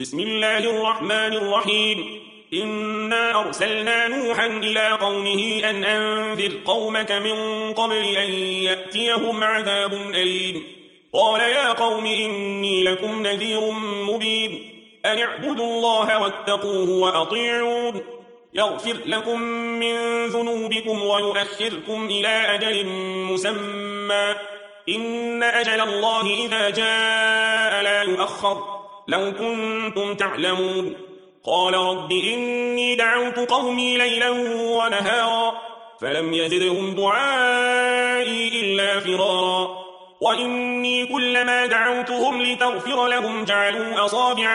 بسم الله الرحمن الرحيم إنا أرسلنا نوحا إلى قومه أن أنذر قومك من قبل أن يأتيهم عذاب أليم قال يا قوم إني لكم نذير مبين أن اعبدوا الله واتقوه وأطيعون يغفر لكم من ذنوبكم ويؤخركم إلى أجل مسمى إن أجل الله إذا جاء لا يؤخر لو كنتم تعلمون قال رب إني دعوت قومي ليلا ونهارا فلم يزدهم دعائي إلا فرارا وإني كلما دعوتهم لتغفر لهم جعلوا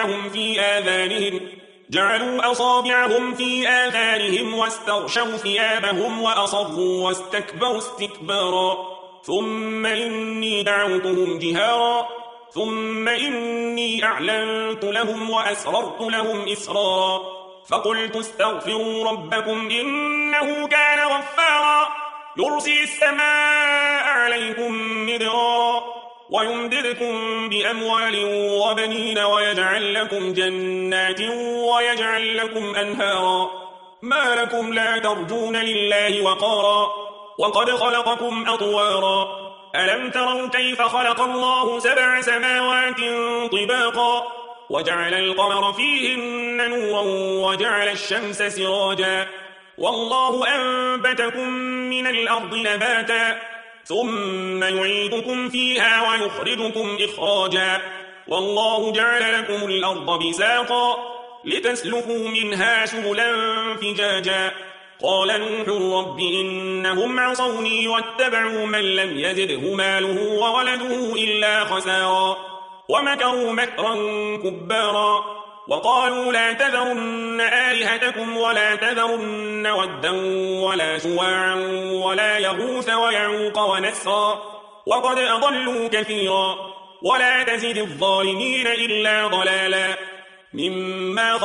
أصابعهم في آذانهم واستغشوا ثيابهم وأصروا واستكبروا استكبارا ثم إني دعوتهم جهارا ثم إني أعلنت لهم وأسررت لهم إسرارا فقلت استغفروا ربكم إنه كان غفارا يرسل السماء عليكم مدرارا ويمددكم بأموال وبنين ويجعل لكم جنات ويجعل لكم أنهارا ما لكم لا ترجون لله وقارا وقد خلقكم أطوارا ألم تروا كيف خلق الله 7 سماوات طباقا وجعل القمر فيهن نورا وجعل الشمس سراجا والله أنبتكم من الأرض نباتا ثم يعيدكم فيها ويخرجكم إخراجا والله جعل لكم الأرض بساطا لتسلكوا منها سبلا فجاجا قال نوح رب إنهم عصوني واتبعوا من لم يزده ماله وولده إلا خسارا ومكروا مكرا كبارا وقالوا لا تذرن آلهتكم ولا تذرن ودا ولا سواعا ولا يغوث ويعوق ونسرا وقد أضلوا كثيرا ولا تزد الظالمين إلا ضلالا مما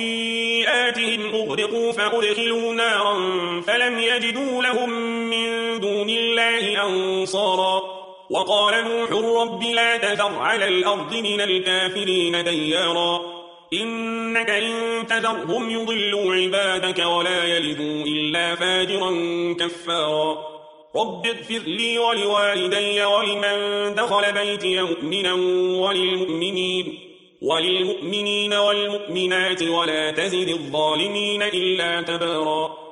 خطيئاتهم أغرقوا فأدخلوا نارا فلم يجدوا لهم من دون الله أنصارا وقال نوح رب لا تذر على الأرض من الكافرين ديارا إنك إن تذرهم يضلوا عبادك ولا يلدوا إلا فاجرا كفارا رب اغفر لي ولوالدي ولمن دخل بيتي مؤمنا وللمؤمنين والمؤمنات ولا تزد الظالمين إلا تبارا